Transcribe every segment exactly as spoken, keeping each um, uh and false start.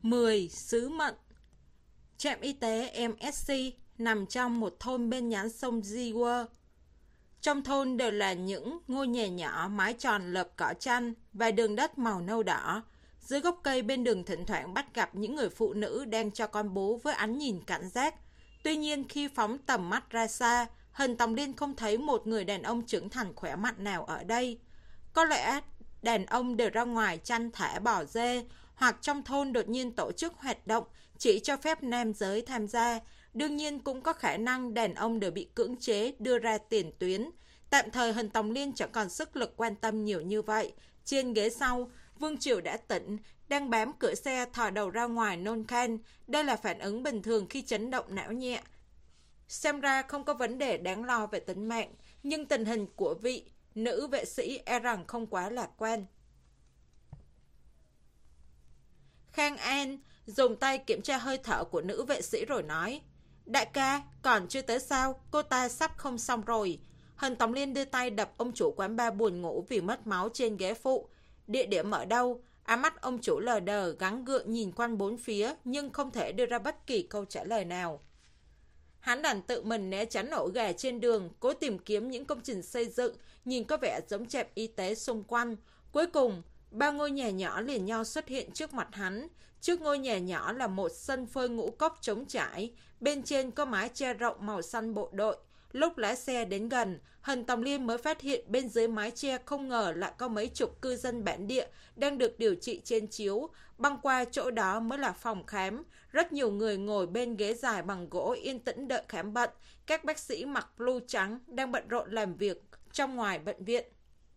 mười. Sứ Mận. Trạm y tế em ét xê nằm trong một thôn bên nhánh sông Jiwa. Trong thôn đều là những ngôi nhà nhỏ mái tròn lợp cỏ tranh và đường đất màu nâu đỏ. Dưới gốc cây bên đường thỉnh thoảng bắt gặp những người phụ nữ đang cho con bú với ánh nhìn cảnh giác. Tuy nhiên khi phóng tầm mắt ra xa, Hân Tòng Liên không thấy một người đàn ông trưởng thành khỏe mạnh nào ở đây. Có lẽ đàn ông đều ra ngoài chăn thả bò dê, hoặc trong thôn đột nhiên tổ chức hoạt động chỉ cho phép nam giới tham gia. Đương nhiên cũng có khả năng đàn ông đều bị cưỡng chế đưa ra tiền tuyến. Tạm thời Hân Tòng Liên chẳng còn sức lực quan tâm nhiều như vậy. Trên ghế sau, Vương Triều đã tỉnh, đang bám cửa xe thò đầu ra ngoài nôn khan. Đây là phản ứng bình thường khi chấn động não nhẹ. Xem ra không có vấn đề đáng lo về tính mạng, nhưng tình hình của vị nữ vệ sĩ e rằng không quá lạc quan. Khang An dùng tay kiểm tra hơi thở của nữ vệ sĩ rồi nói: Đại ca, còn chưa tới sao? Cô ta sắp không xong rồi. Hân Tòng Liên đưa tay đập ông chủ quán bar buồn ngủ vì mất máu trên ghế phụ. Địa điểm ở đâu? Ánh mắt ông chủ lờ đờ gắng gượng nhìn quanh bốn phía, nhưng không thể đưa ra bất kỳ câu trả lời nào. Hắn đành tự mình né tránh ổ gà trên đường, cố tìm kiếm những công trình xây dựng nhìn có vẻ giống trạm y tế xung quanh. Cuối cùng, ba ngôi nhà nhỏ liền nhau xuất hiện trước mặt hắn. Trước ngôi nhà nhỏ là một sân phơi ngũ cốc trống trải, bên trên có mái che rộng màu xanh bộ đội. Lúc lái xe đến gần, Hân Tòng Liên mới phát hiện bên dưới mái che không ngờ lại có mấy chục cư dân bản địa đang được điều trị trên chiếu. Băng qua chỗ đó mới là phòng khám. Rất nhiều người ngồi bên ghế dài bằng gỗ yên tĩnh đợi khám bệnh. Các bác sĩ mặc blue trắng đang bận rộn làm việc trong ngoài bệnh viện.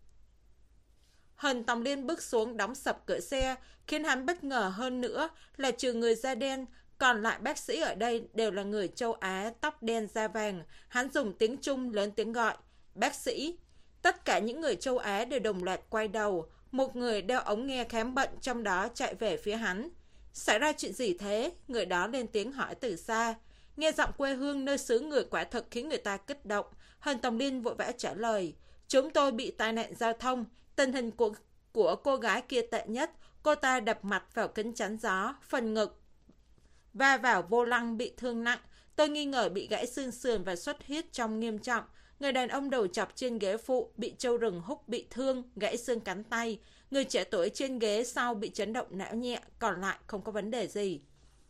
Hân Tòng Liên bước xuống đóng sập cửa xe, khiến hắn bất ngờ hơn nữa là trừ người da đen, còn lại bác sĩ ở đây đều là người châu Á, tóc đen da vàng. Hắn dùng tiếng Trung lớn tiếng gọi: Bác sĩ! Tất cả những người châu Á đều đồng loạt quay đầu. Một người đeo ống nghe khám bệnh trong đó chạy về phía hắn. Xảy ra chuyện gì thế? Người đó lên tiếng hỏi từ xa. Nghe giọng quê hương nơi xứ người quả thực khiến người ta kích động. Hân Tòng Liên vội vã trả lời: Chúng tôi bị tai nạn giao thông. Tình hình của, của cô gái kia tệ nhất. Cô ta đập mặt vào kính chắn gió, phần ngực va vào vô lăng bị thương nặng. Tôi nghi ngờ bị gãy xương sườn và xuất huyết trong nghiêm trọng. Người đàn ông đầu chọc trên ghế phụ bị trâu rừng húc bị thương, gãy xương cánh tay. Người trẻ tuổi trên ghế sau bị chấn động não nhẹ, còn lại không có vấn đề gì.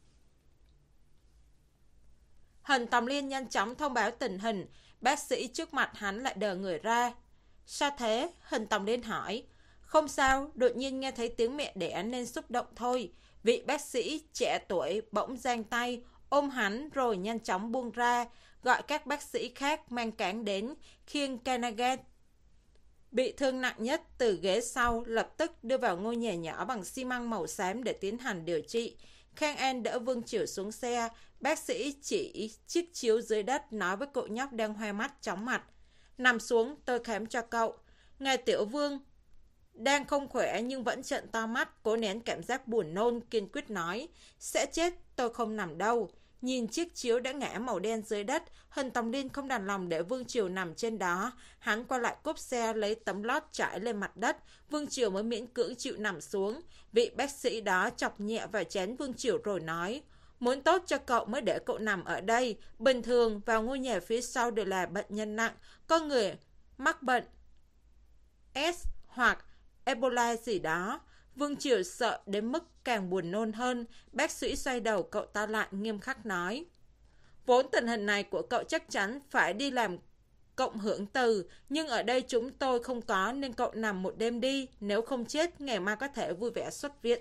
Hân Tòng Liên nhanh chóng thông báo tình hình. Bác sĩ trước mặt hắn lại đờ người ra. Sao thế? Hân Tòng Liên hỏi. Không sao, đột nhiên nghe thấy tiếng mẹ đẻ nên xúc động thôi. Vị bác sĩ trẻ tuổi bỗng giang tay, ôm hắn rồi nhanh chóng buông ra, gọi các bác sĩ khác mang cáng đến, khiêng Canagan bị thương nặng nhất từ ghế sau, lập tức đưa vào ngôi nhà nhỏ bằng xi măng màu xám để tiến hành điều trị. Khang An đỡ Vương Triều xuống xe, bác sĩ chỉ chiếc chiếu dưới đất nói với cậu nhóc đang hoe mắt chóng mặt. Nằm xuống, tôi khám cho cậu. Ngài Tiểu Vương đang không khỏe nhưng vẫn trợn to mắt, cố nén cảm giác buồn nôn, kiên quyết nói: Sẽ chết, tôi không nằm đâu. Nhìn chiếc chiếu đã ngã màu đen dưới đất, Hân Tòng Liên không đành lòng để Vương Triều nằm trên đó. Hắn qua lại cốp xe lấy tấm lót trải lên mặt đất, Vương Triều mới miễn cưỡng chịu nằm xuống. Vị bác sĩ đó chọc nhẹ vào trán Vương Triều rồi nói: Muốn tốt cho cậu mới để cậu nằm ở đây. Bình thường vào ngôi nhà phía sau đều là bệnh nhân nặng, có người mắc bệnh S hoặc Ebola gì đó. Vương Triều sợ đến mức càng buồn nôn hơn. Bác sĩ xoay đầu cậu ta lại nghiêm khắc nói: Vốn tình hình này của cậu chắc chắn phải đi làm cộng hưởng từ, nhưng ở đây chúng tôi không có nên cậu nằm một đêm đi. Nếu không chết, ngày mai có thể vui vẻ xuất viện.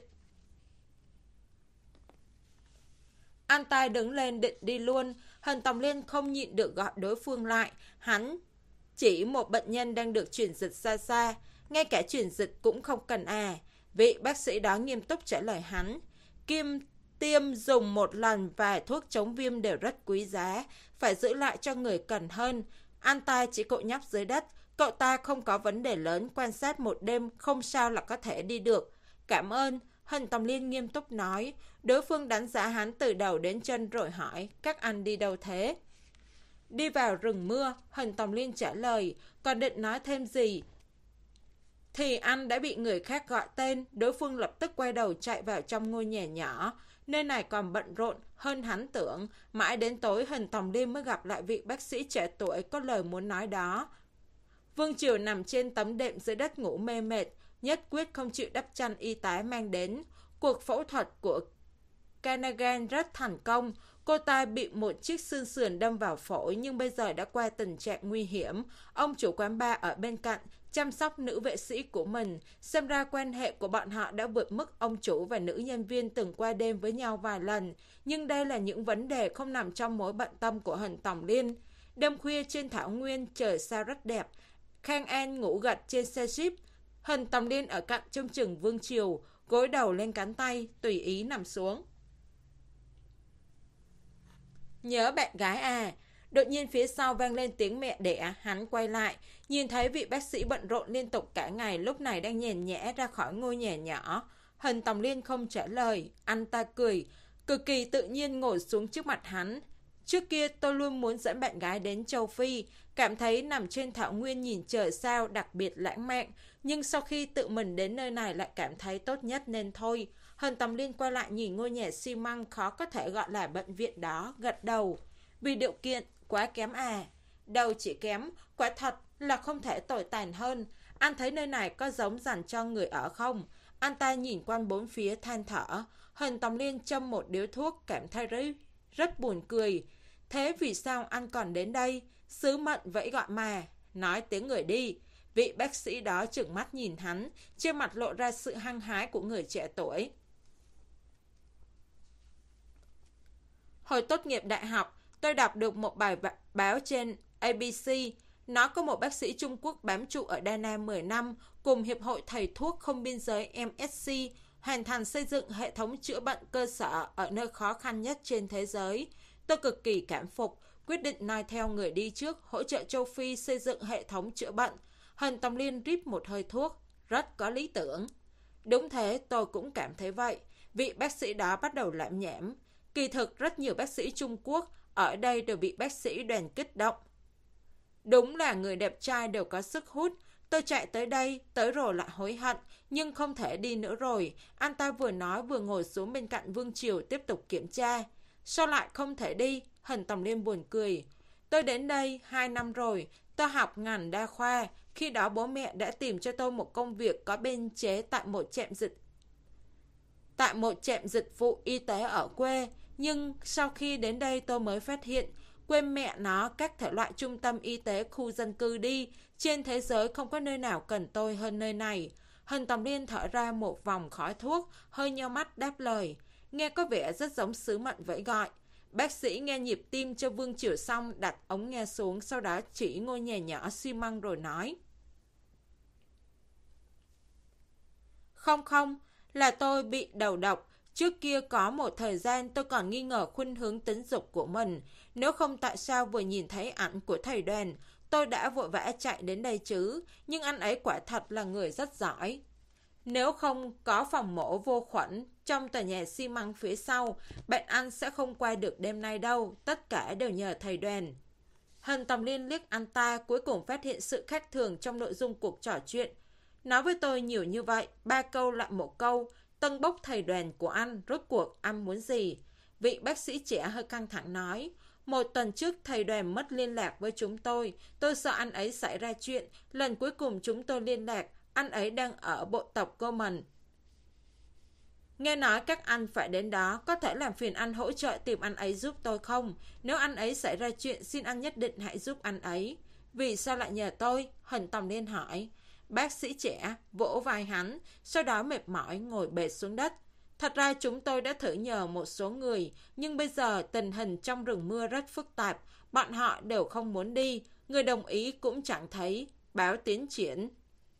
An Tai đứng lên định đi luôn. Hân Tòng Liên không nhịn được gọi đối phương lại. Hắn chỉ một bệnh nhân đang được truyền dịch xa xa, ngay cả truyền dịch cũng không cần à. Vị bác sĩ đó nghiêm túc trả lời hắn: Kim tiêm dùng một lần và thuốc chống viêm đều rất quý giá, phải giữ lại cho người cần hơn. An Tai chỉ cậu nhóc dưới đất, cậu ta không có vấn đề lớn, quan sát một đêm không sao là có thể đi được. Cảm ơn. Hân Tòng Liên nghiêm túc nói. Đối phương đánh giá hắn từ đầu đến chân rồi hỏi: Các anh đi đâu thế? Đi vào rừng mưa. Hân Tòng Liên trả lời. Còn định nói thêm gì thì anh đã bị người khác gọi tên. Đối phương lập tức quay đầu chạy vào trong ngôi nhà nhỏ. Nơi này còn bận rộn hơn hắn tưởng. Mãi đến tối Hình Tòng Liên mới gặp lại vị bác sĩ trẻ tuổi có lời muốn nói đó. Vương Triều nằm trên tấm đệm dưới đất ngủ mê mệt, nhất quyết không chịu đắp chăn y tá mang đến. Cuộc phẫu thuật của Canagan rất thành công. Cô ta bị một chiếc xương sườn đâm vào phổi nhưng bây giờ đã qua tình trạng nguy hiểm. Ông chủ quán bar ở bên cạnh chăm sóc nữ vệ sĩ của mình. Xem ra quan hệ của bọn họ đã vượt mức ông chủ và nữ nhân viên từng qua đêm với nhau vài lần. Nhưng đây là những vấn đề không nằm trong mối bận tâm của Hình Tòng Liên. Đêm khuya trên thảo nguyên, trời sao rất đẹp. Khang An ngủ gật trên xe jeep. Hình Tòng Liên ở cạnh trông chừng Vương Triều, gối đầu lên cánh tay, tùy ý nằm xuống. Nhớ bạn gái à? Đột nhiên phía sau vang lên tiếng mẹ đẻ. Hắn quay lại, nhìn thấy vị bác sĩ bận rộn liên tục cả ngày lúc này đang nhàn nhã ra khỏi ngôi nhà nhỏ. Hình Tòng Liên không trả lời. Anh ta cười, cực kỳ tự nhiên ngồi xuống trước mặt hắn. Trước kia tôi luôn muốn dẫn bạn gái đến châu Phi, cảm thấy nằm trên thảo nguyên nhìn trời sao đặc biệt lãng mạn, nhưng sau khi tự mình đến nơi này lại cảm thấy tốt nhất nên thôi. Hình Tòng Liên quay lại nhìn ngôi nhà xi măng khó có thể gọi là bệnh viện đó, gật đầu. Vì điều kiện quá kém à? Đâu chỉ kém, quả thật là không thể tồi tàn hơn. Anh thấy nơi này có giống dành cho người ở không? Anh ta nhìn quanh bốn phía than thở. Hình Tòng Liên châm một điếu thuốc, cảm thấy rất, rất buồn cười. Thế vì sao anh còn đến đây? Sứ mệnh vẫy gọi mà. Nói tiếng người đi. Vị bác sĩ đó trừng mắt nhìn hắn, trên mặt lộ ra sự hăng hái của người trẻ tuổi. Hồi tốt nghiệp đại học, tôi đọc được một bài báo trên a bê xê. Nó có một bác sĩ Trung Quốc bám trụ ở Đà Nẵng mười năm, cùng Hiệp hội Thầy thuốc không biên giới em ét xê, hoàn thành xây dựng hệ thống chữa bệnh cơ sở ở nơi khó khăn nhất trên thế giới. Tôi cực kỳ cảm phục, quyết định noi theo người đi trước, hỗ trợ châu Phi xây dựng hệ thống chữa bệnh. Hình Tòng Liên rít một hơi thuốc, rất có lý tưởng. Đúng thế, tôi cũng cảm thấy vậy. Vị bác sĩ đó bắt đầu lảm nhảm. Kỳ thực rất nhiều bác sĩ Trung Quốc ở đây đều bị bác sĩ Đoàn kích động. Đúng là người đẹp trai đều có sức hút. Tôi chạy tới đây, tới rồi lại hối hận, nhưng không thể đi nữa rồi. Anh ta vừa nói vừa ngồi xuống bên cạnh Vương Triều tiếp tục kiểm tra. Sao lại không thể đi? Hình Tòng Liên buồn cười. Tôi đến đây hai năm rồi, tôi học ngành đa khoa. Khi đó bố mẹ đã tìm cho tôi một công việc có biên chế tại một trạm dịch tại một trạm dịch vụ y tế ở quê. Nhưng sau khi đến đây tôi mới phát hiện, quên mẹ nó các thể loại trung tâm y tế khu dân cư đi. Trên thế giới không có nơi nào cần tôi hơn nơi này. Hình Tòng Liên thở ra một vòng khói thuốc, hơi nheo mắt đáp lời. Nghe có vẻ rất giống sứ mệnh vẫy gọi. Bác sĩ nghe nhịp tim cho Vương Triều xong, đặt ống nghe xuống, sau đó chỉ ngôi nhà nhỏ xi măng rồi nói. Không không, là tôi bị đầu độc. Trước kia có một thời gian tôi còn nghi ngờ khuynh hướng tính dục của mình. Nếu không tại sao vừa nhìn thấy ảnh của thầy Đoàn, tôi đã vội vã chạy đến đây chứ. Nhưng anh ấy quả thật là người rất giỏi. Nếu không có phòng mổ vô khuẩn trong tòa nhà xi măng phía sau, bạn anh sẽ không qua được đêm nay đâu. Tất cả đều nhờ thầy Đoàn. Hình Tòng Liên liếc anh ta, cuối cùng phát hiện sự khác thường trong nội dung cuộc trò chuyện. Nói với tôi nhiều như vậy, ba câu lại một câu. Tân bốc thầy Đoàn của anh, rốt cuộc anh muốn gì? Vị bác sĩ trẻ hơi căng thẳng nói. Một tuần trước thầy Đoàn mất liên lạc với chúng tôi. Tôi sợ anh ấy xảy ra chuyện. Lần cuối cùng chúng tôi liên lạc, anh ấy đang ở bộ tộc Coleman. Nghe nói các anh phải đến đó, có thể làm phiền anh hỗ trợ tìm anh ấy giúp tôi không? Nếu anh ấy xảy ra chuyện, xin anh nhất định hãy giúp anh ấy. Vì sao lại nhờ tôi? Hình Tòng Liên hỏi. Bác sĩ trẻ vỗ vai hắn, sau đó mệt mỏi ngồi bệt xuống đất. Thật ra chúng tôi đã thử nhờ một số người, nhưng bây giờ tình hình trong rừng mưa rất phức tạp. Bọn họ đều không muốn đi, người đồng ý cũng chẳng thấy. Báo tiến triển.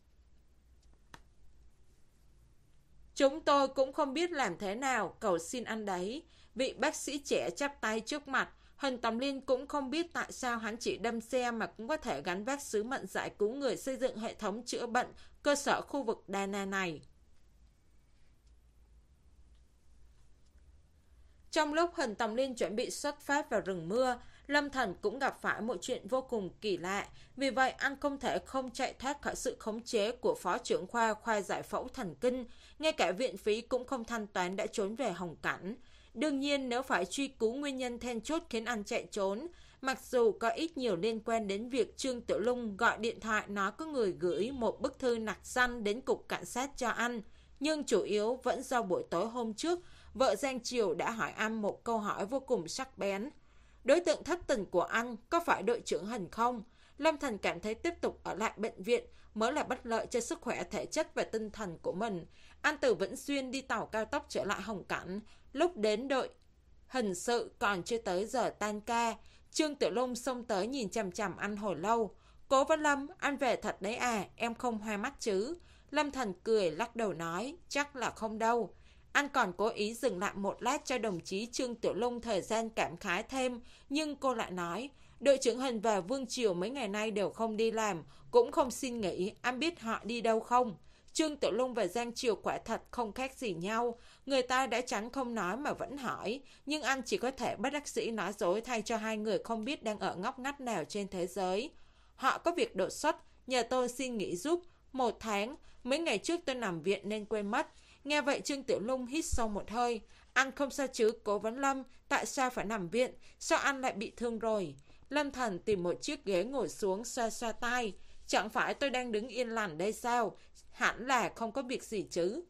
Chúng tôi cũng không biết làm thế nào, cầu xin anh đấy. Vị bác sĩ trẻ chắp tay trước mặt. Hình Tòng Liên cũng không biết tại sao hắn chỉ đâm xe mà cũng có thể gắn vác sứ mệnh giải cứu người xây dựng hệ thống chữa bệnh cơ sở khu vực Đà Nẵng này. Trong lúc Hình Tòng Liên chuẩn bị xuất phát vào rừng mưa, Lâm Thần cũng gặp phải một chuyện vô cùng kỳ lạ, vì vậy anh không thể không chạy thoát khỏi sự khống chế của phó trưởng khoa khoa giải phẫu thần kinh, ngay cả viện phí cũng không thanh toán đã trốn về Hồng Cảnh. Đương nhiên nếu phải truy cứu nguyên nhân then chốt khiến anh chạy trốn, mặc dù có ít nhiều liên quan đến việc Trương Tiểu Lung gọi điện thoại nói có người gửi một bức thư nặc danh đến cục cảnh sát cho anh, nhưng chủ yếu vẫn do buổi tối hôm trước, vợ Giang Triều đã hỏi anh một câu hỏi vô cùng sắc bén. Đối tượng thất tình của anh có phải đội trưởng Hình không? Lâm Thần cảm thấy tiếp tục ở lại bệnh viện mới là bất lợi cho sức khỏe thể chất và tinh thần của mình. Anh từ Vĩnh Xuyên đi tàu cao tốc trở lại Hồng Cảnh. Lúc đến đội hình sự còn chưa tới giờ tan ca, Trương Tiểu Lung xông tới nhìn chằm chằm anh hồi lâu. Cố Văn Lâm, anh về thật đấy à, em không hoa mắt chứ? Lâm Thần cười lắc đầu nói, chắc là không đâu. Anh còn cố ý dừng lại một lát cho đồng chí Trương Tiểu Lung thời gian cảm khái thêm, nhưng cô lại nói, đội trưởng Hình và Vương Triều mấy ngày nay đều không đi làm, cũng không xin nghỉ, anh biết họ đi đâu không? Trương Tiểu Lung và Giang Triều quả thật không khác gì nhau, người ta đã tránh không nói mà vẫn hỏi, nhưng anh chỉ có thể bất đắc dĩ nói dối thay cho hai người không biết đang ở ngóc ngách nào trên thế giới. Họ có việc đột xuất, nhờ tôi xin nghỉ giúp, một tháng, mấy ngày trước tôi nằm viện nên quên mất. Nghe vậy Trương Tiểu Lung hít sâu một hơi. Anh không sao chứ, Cố Vấn Lâm, tại sao phải nằm viện? Sao anh lại bị thương rồi? Lâm Thần tìm một chiếc ghế ngồi xuống xoa xoa tai. Chẳng phải tôi đang đứng yên lành đây sao? Hẳn là không có việc gì chứ.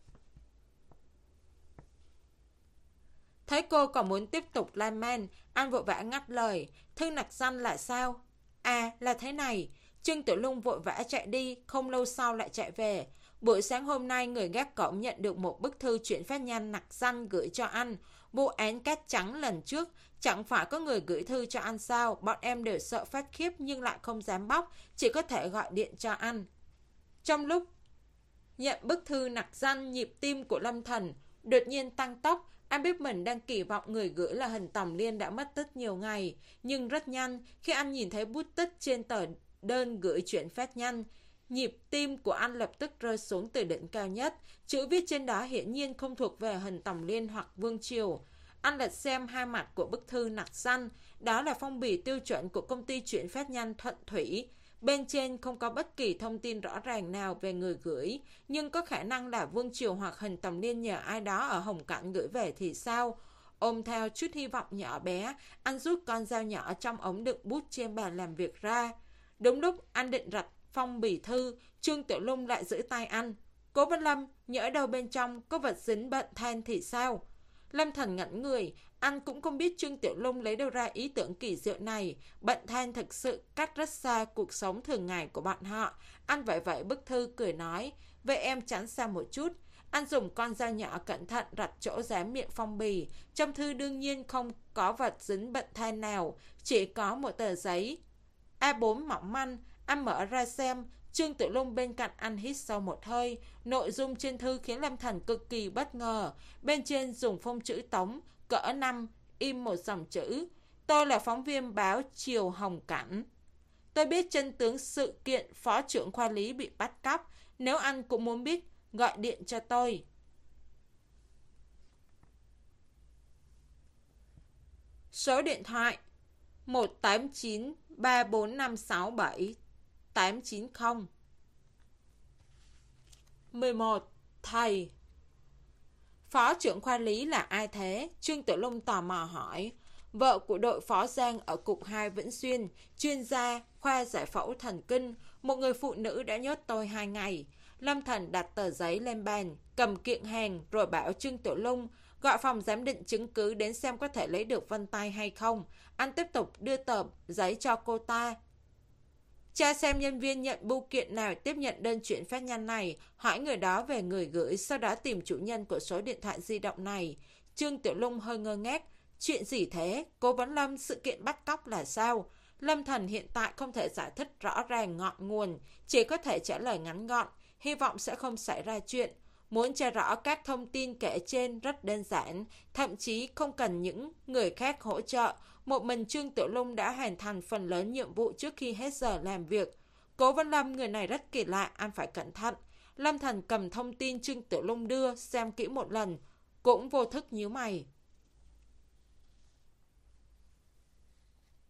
Thấy cô còn muốn tiếp tục lan man, anh vội vã ngắt lời. Thư nặc danh là sao? À, là thế này. Trương Tiểu Lung vội vã chạy đi, không lâu sau lại chạy về. Buổi sáng hôm nay, người gác cổng nhận được một bức thư chuyển phát nhanh nặc danh gửi cho anh. Vụ án cát trắng lần trước, chẳng phải có người gửi thư cho anh sao? Bọn em đều sợ phát khiếp nhưng lại không dám bóc, chỉ có thể gọi điện cho anh. Trong lúc nhận bức thư nặc danh, nhịp tim của Lâm Thần đột nhiên tăng tốc. Anh biết mình đang kỳ vọng người gửi là Hình Tòng Liên đã mất tích nhiều ngày. Nhưng rất nhanh, khi anh nhìn thấy bút tích trên tờ đơn gửi chuyển phát nhanh, nhịp tim của anh lập tức rơi xuống từ đỉnh cao nhất. Chữ viết trên đó hiển nhiên không thuộc về Hình Tòng Liên hoặc Vương Triều. Anh lật xem hai mặt của bức thư nặc danh. Đó là phong bì tiêu chuẩn của công ty chuyển phát nhanh Thuận Thủy. Bên trên không có bất kỳ thông tin rõ ràng nào về người gửi, nhưng có khả năng là Vương Triều hoặc Hình Tòng Liên nhờ ai đó ở Hồng Cảnh gửi về thì sao? Ôm theo chút hy vọng nhỏ bé, anh rút con dao nhỏ trong ống đựng bút trên bàn làm việc ra. Đúng lúc anh định rạch phong bì thư, Trương Tiểu Lung lại giữ tay anh. Cố Văn Lâm, nhỡ đâu bên trong có vật dính bận than thì sao? Lâm Thần ngẩn người, anh cũng không biết Trương Tiểu Lung lấy đâu ra ý tưởng kỳ diệu này. Bận than thực sự cách rất xa cuộc sống thường ngày của bọn họ. Anh vẫy vẫy bức thư cười nói, vậy em tránh xa một chút. Anh dùng con dao nhỏ cẩn thận rạch chỗ dán miệng phong bì. Trong thư đương nhiên không có vật dính bận than nào, chỉ có một tờ giấy a bốn mỏng manh. Anh mở ra xem. Trương Tiểu Lung bên cạnh anh hít sâu một hơi. Nội dung trên thư khiến Lâm Thần cực kỳ bất ngờ. Bên trên dùng phông chữ Tống cỡ năm, in một dòng chữ: tôi là phóng viên báo Chiều Hồng Cảnh. Tôi biết chân tướng sự kiện phó trưởng khoa lý bị bắt cóc. Nếu anh cũng muốn biết, gọi điện cho tôi. Số điện thoại một tám chín ba bốn năm sáu bảy tám chín không. mười một. Thầy. Phó trưởng khoa lý là ai thế? Trương Tiểu Lung tò mò hỏi. Vợ của đội phó Giang ở cục hai Vĩnh Xuyên, chuyên gia khoa giải phẫu thần kinh, một người phụ nữ đã nhốt tôi hai ngày. Lâm Thần đặt tờ giấy lên bàn, cầm kiện hàng rồi bảo Trương Tiểu Lung gọi phòng giám định chứng cứ đến xem có thể lấy được vân tay hay không. Anh tiếp tục đưa tờ giấy cho cô ta. Tra xem nhân viên nhận bưu kiện nào tiếp nhận đơn chuyển phát nhanh này, hỏi người đó về người gửi, sau đó tìm chủ nhân của số điện thoại di động này. Trương Tiểu Lung hơi ngơ ngác. Chuyện gì thế? Cố Vấn Lâm, sự kiện bắt cóc là sao? Lâm Thần hiện tại không thể giải thích rõ ràng ngọn nguồn, chỉ có thể trả lời ngắn gọn, hy vọng sẽ không xảy ra chuyện. Muốn tra rõ các thông tin kể trên rất đơn giản, thậm chí không cần những người khác hỗ trợ. Một mình Trương Tiểu Lung đã hoàn thành phần lớn nhiệm vụ trước khi hết giờ làm việc. Cố Văn Lâm, người này rất kỳ lạ, anh phải cẩn thận. Lâm Thần cầm thông tin Trương Tiểu Lung đưa, xem kỹ một lần, cũng vô thức nhíu mày.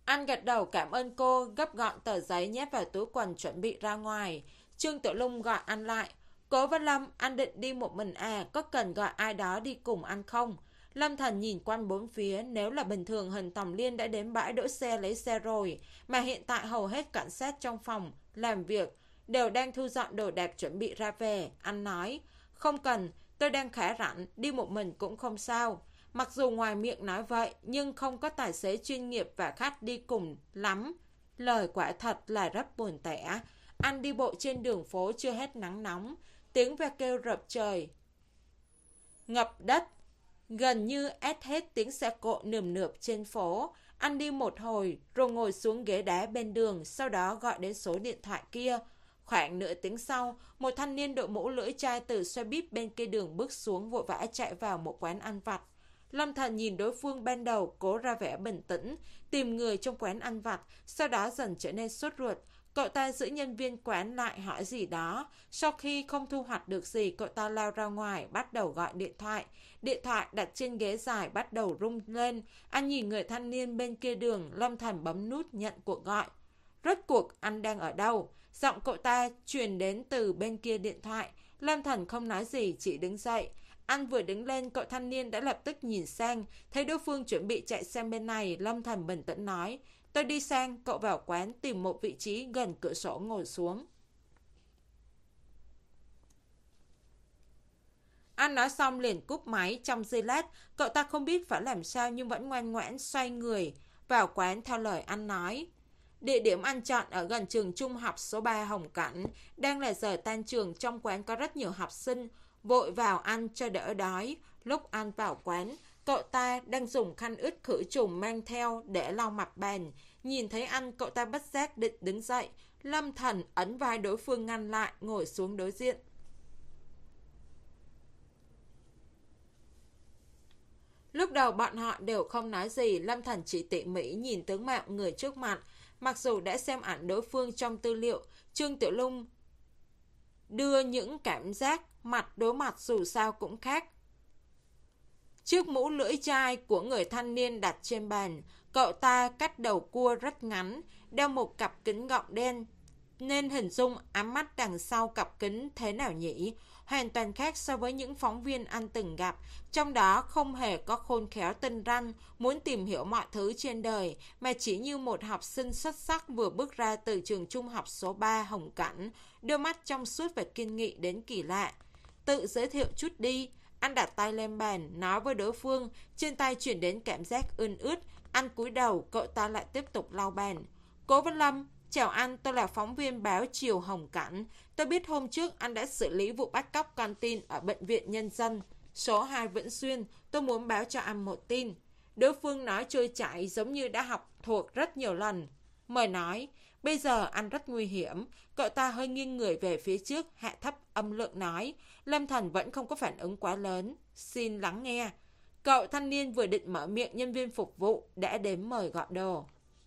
Anh gật đầu cảm ơn cô, gấp gọn tờ giấy nhét vào túi quần chuẩn bị ra ngoài. Trương Tiểu Lung gọi anh lại. Cố Văn Lâm, anh định đi một mình à, có cần gọi ai đó đi cùng anh không? Lâm Thần nhìn quanh bốn phía, nếu là bình thường Hình Tòng Liên đã đến bãi đỗ xe lấy xe rồi, mà hiện tại hầu hết cảnh sát trong phòng làm việc đều đang thu dọn đồ đạc chuẩn bị ra về. Anh nói, không cần, tôi đang khá rảnh, đi một mình cũng không sao. Mặc dù ngoài miệng nói vậy, nhưng không có tài xế chuyên nghiệp và khách đi cùng lắm. Lời quả thật là rất buồn tẻ. Anh đi bộ trên đường phố chưa hết nắng nóng, tiếng ve kêu rợp trời, ngập đất, gần như ét hết tiếng xe cộ nườm nượp trên phố. Anh đi một hồi, rồi ngồi xuống ghế đá bên đường, sau đó gọi đến số điện thoại kia. Khoảng nửa tiếng sau, một thanh niên đội mũ lưỡi chai từ xe buýt bên kia đường bước xuống vội vã chạy vào một quán ăn vặt. Lâm Thần nhìn đối phương ban đầu cố ra vẻ bình tĩnh, tìm người trong quán ăn vặt, sau đó dần trở nên sốt ruột. Cậu ta giữ nhân viên quán lại hỏi gì đó. Sau khi không thu hoạch được gì, cậu ta lao ra ngoài, bắt đầu gọi điện thoại. Điện thoại đặt trên ghế dài bắt đầu rung lên. Anh nhìn người thanh niên bên kia đường, Lâm Thần bấm nút nhận cuộc gọi. Rốt cuộc anh đang ở đâu? Giọng cậu ta truyền đến từ bên kia điện thoại. Lâm Thần không nói gì, chỉ đứng dậy. Anh vừa đứng lên, cậu thanh niên đã lập tức nhìn sang, thấy đối phương chuẩn bị chạy sang bên này. Lâm Thần bình tĩnh nói, tôi đi sang. Cậu vào quán tìm một vị trí gần cửa sổ ngồi xuống. Anh nói xong liền cúp máy. Trong giây lát, cậu ta không biết phải làm sao nhưng vẫn ngoan ngoãn xoay người vào quán theo lời anh nói. Địa điểm anh chọn ở gần trường trung học số ba Hồng Cảnh. Đang là giờ tan trường, trong quán có rất nhiều học sinh vội vào ăn cho đỡ đói. Lúc anh vào quán, cậu ta đang dùng khăn ướt khử trùng mang theo để lau mặt bàn. Nhìn thấy anh, cậu ta bất giác định đứng dậy. Lâm Thần ấn vai đối phương ngăn lại, ngồi xuống đối diện. Lúc đầu bọn họ đều không nói gì, Lâm Thần chỉ tỉ mỉ nhìn tướng mạo người trước mặt. Mặc dù đã xem ảnh đối phương trong tư liệu, Trương Tiểu Lung đưa những cảm giác mặt đối mặt dù sao cũng khác. Chiếc mũ lưỡi chai của người thanh niên đặt trên bàn, cậu ta cắt đầu cua rất ngắn, đeo một cặp kính gọng đen, nên hình dung ám mắt đằng sau cặp kính thế nào nhỉ? Hoàn toàn khác so với những phóng viên anh từng gặp, trong đó không hề có khôn khéo tinh ranh, muốn tìm hiểu mọi thứ trên đời, mà chỉ như một học sinh xuất sắc vừa bước ra từ trường trung học số ba Hồng Cảnh, đôi mắt trong suốt và kiên nghị đến kỳ lạ. Tự giới thiệu chút đi. Anh đặt tay lên bàn, nói với đối phương, trên tay chuyển đến cảm giác ươn ướt. Anh cúi đầu, cậu ta lại tiếp tục lau bàn. Cố Văn Lâm, chào anh, tôi là phóng viên báo Chiều Hồng Cảnh. Tôi biết hôm trước anh đã xử lý vụ bắt cóc con tin ở Bệnh viện Nhân dân số hai Vĩnh Xuyên. Tôi muốn báo cho anh một tin. Đối phương nói trôi chảy giống như đã học thuộc rất nhiều lần. Mời nói, bây giờ anh rất nguy hiểm. Cậu ta hơi nghiêng người về phía trước, hạ thấp âm lượng nói. Lâm Thần vẫn không có phản ứng quá lớn. Xin lắng nghe. Cậu thanh niên vừa định mở miệng, nhân viên phục vụ đã đến mời gọi đồ.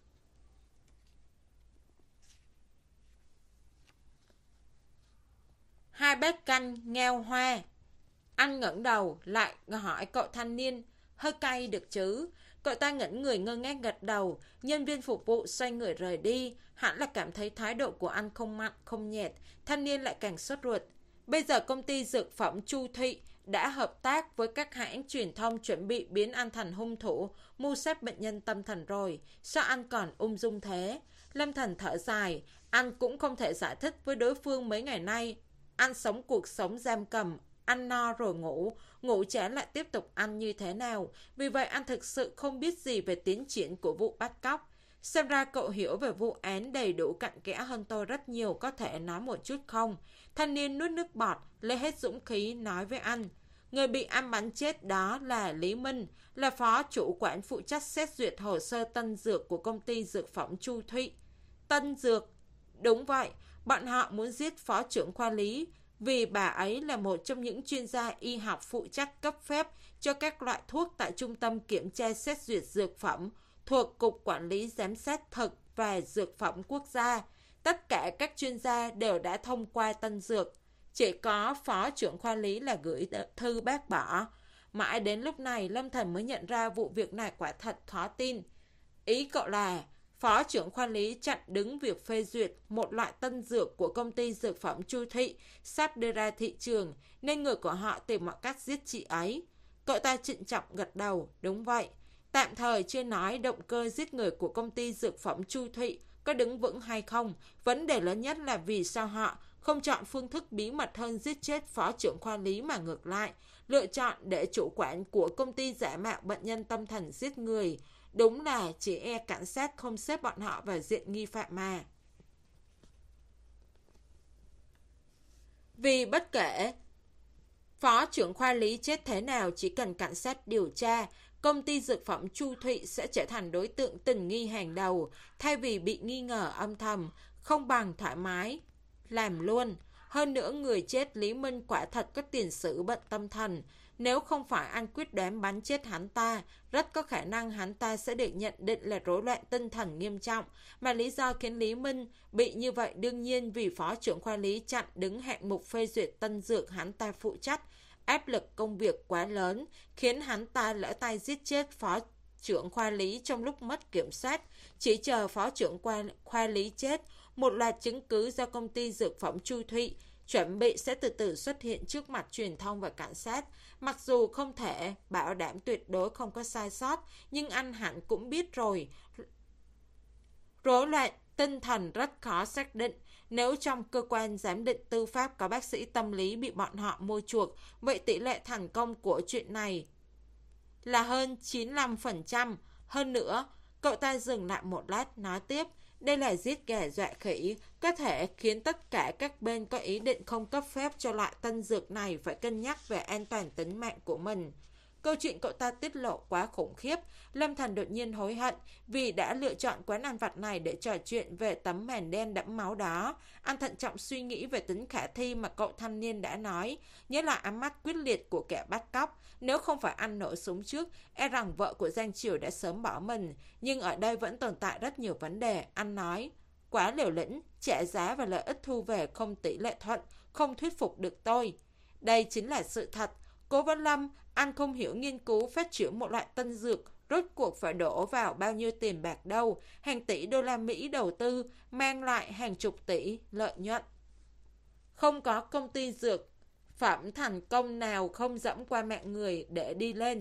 Hai bát canh nghêu hoa. Anh ngẩng đầu lại hỏi cậu thanh niên, hơi cay được chứ? Cậu ta ngẩn người ngơ ngác gật đầu. Nhân viên phục vụ xoay người rời đi. Hẳn là cảm thấy thái độ của anh không mặn không nhạt. Thanh niên lại càng sốt ruột. Bây giờ công ty dược phẩm Chu Thụy đã hợp tác với các hãng truyền thông chuẩn bị biến anh thành hung thủ mưu sát bệnh nhân tâm thần rồi. Sao anh còn ung dung thế? Lâm Thần thở dài. Anh cũng không thể giải thích với đối phương mấy ngày nay anh sống cuộc sống giam cầm, ăn no rồi ngủ, ngủ chán lại tiếp tục ăn như thế nào. Vì vậy anh thực sự không biết gì về tiến triển của vụ bắt cóc. Xem ra cậu hiểu về vụ án đầy đủ cặn kẽ hơn tôi rất nhiều, có thể nói một chút không? Thanh niên nuốt nước bọt, lấy hết dũng khí nói với anh. Người bị anh bắn chết đó là Lý Minh, là phó chủ quản phụ trách xét duyệt hồ sơ tân dược của công ty dược phẩm Chu Thụy. Tân dược? Đúng vậy, bọn họ muốn giết phó trưởng khoa Lý, vì bà ấy là một trong những chuyên gia y học phụ trách cấp phép cho các loại thuốc tại Trung tâm Kiểm tra Xét duyệt Dược phẩm thuộc Cục Quản lý Giám sát Thực và Dược phẩm Quốc gia. Tất cả các chuyên gia đều đã thông qua tân dược. Chỉ có phó trưởng khoa Lý là gửi thư bác bỏ. Mãi đến lúc này Lâm Thần mới nhận ra vụ việc này quả thật khó tin. Ý cậu là Phó trưởng khoa lý chặn đứng việc phê duyệt một loại tân dược của công ty dược phẩm Chu Thị sắp đưa ra thị trường, nên người của họ tìm mọi cách giết chị ấy. Cậu ta trịnh trọng gật đầu, đúng vậy. Tạm thời chưa nói động cơ giết người của công ty dược phẩm Chu Thị có đứng vững hay không. Vấn đề lớn nhất là vì sao họ không chọn phương thức bí mật hơn giết chết phó trưởng khoa lý mà ngược lại, lựa chọn để chủ quản của công ty giả mạo bệnh nhân tâm thần giết người. Đúng là chỉ e cảnh sát không xếp bọn họ vào diện nghi phạm mà. Vì bất kể phó trưởng khoa lý chết thế nào, chỉ cần cảnh sát điều tra, công ty dược phẩm Chu Thụy sẽ trở thành đối tượng tình nghi hàng đầu, thay vì bị nghi ngờ âm thầm, không bằng thoải mái làm luôn. Hơn nữa, người chết Lý Minh quả thật có tiền sử bệnh tâm thần. Nếu không phải anh quyết đoán bắn chết hắn ta, rất có khả năng hắn ta sẽ được nhận định là rối loạn tinh thần nghiêm trọng. Mà lý do khiến Lý Minh bị như vậy đương nhiên vì phó trưởng khoa lý chặn đứng hạng mục phê duyệt tân dược hắn ta phụ trách. Áp lực công việc quá lớn, khiến hắn ta lỡ tay giết chết phó trưởng khoa lý trong lúc mất kiểm soát. Chỉ chờ phó trưởng khoa, khoa lý chết, một loạt chứng cứ do công ty dược phẩm Chu Thụy chuẩn bị sẽ từ từ xuất hiện trước mặt truyền thông và cảnh sát. Mặc dù không thể bảo đảm tuyệt đối không có sai sót, nhưng anh hẳn cũng biết rồi. Rối loạn tinh thần rất khó xác định. Nếu trong cơ quan giám định tư pháp có bác sĩ tâm lý bị bọn họ mua chuộc, vậy tỷ lệ thành công của chuyện này là hơn chín mươi lăm phần trăm. Hơn nữa, cậu ta dừng lại một lát, nói tiếp, đây là giết gà dọa khỉ, có thể khiến tất cả các bên có ý định không cấp phép cho loại tân dược này phải cân nhắc về an toàn tính mạng của mình. Câu chuyện cậu ta tiết lộ quá khủng khiếp, Lâm Thần đột nhiên hối hận vì đã lựa chọn quán ăn vặt này để trò chuyện về tấm màn đen đẫm máu đó. Anh thận trọng suy nghĩ về tính khả thi mà cậu thanh niên đã nói, nhớ lại ánh mắt quyết liệt của kẻ bắt cóc. Nếu không phải anh nổ súng trước, e rằng vợ của Giang Triều đã sớm bỏ mình. Nhưng ở đây vẫn tồn tại rất nhiều vấn đề. Anh nói, quá liều lĩnh, trả giá và lợi ích thu về không tỷ lệ thuận, không thuyết phục được tôi. Đây chính là sự thật. Cố Văn Lâm, anh không hiểu nghiên cứu phát triển một loại tân dược rốt cuộc phải đổ vào bao nhiêu tiền bạc đâu. Hàng tỷ đô la Mỹ đầu tư mang lại hàng chục tỷ lợi nhuận. Không có công ty dược phẩm thành công nào không dẫm qua mạng người để đi lên.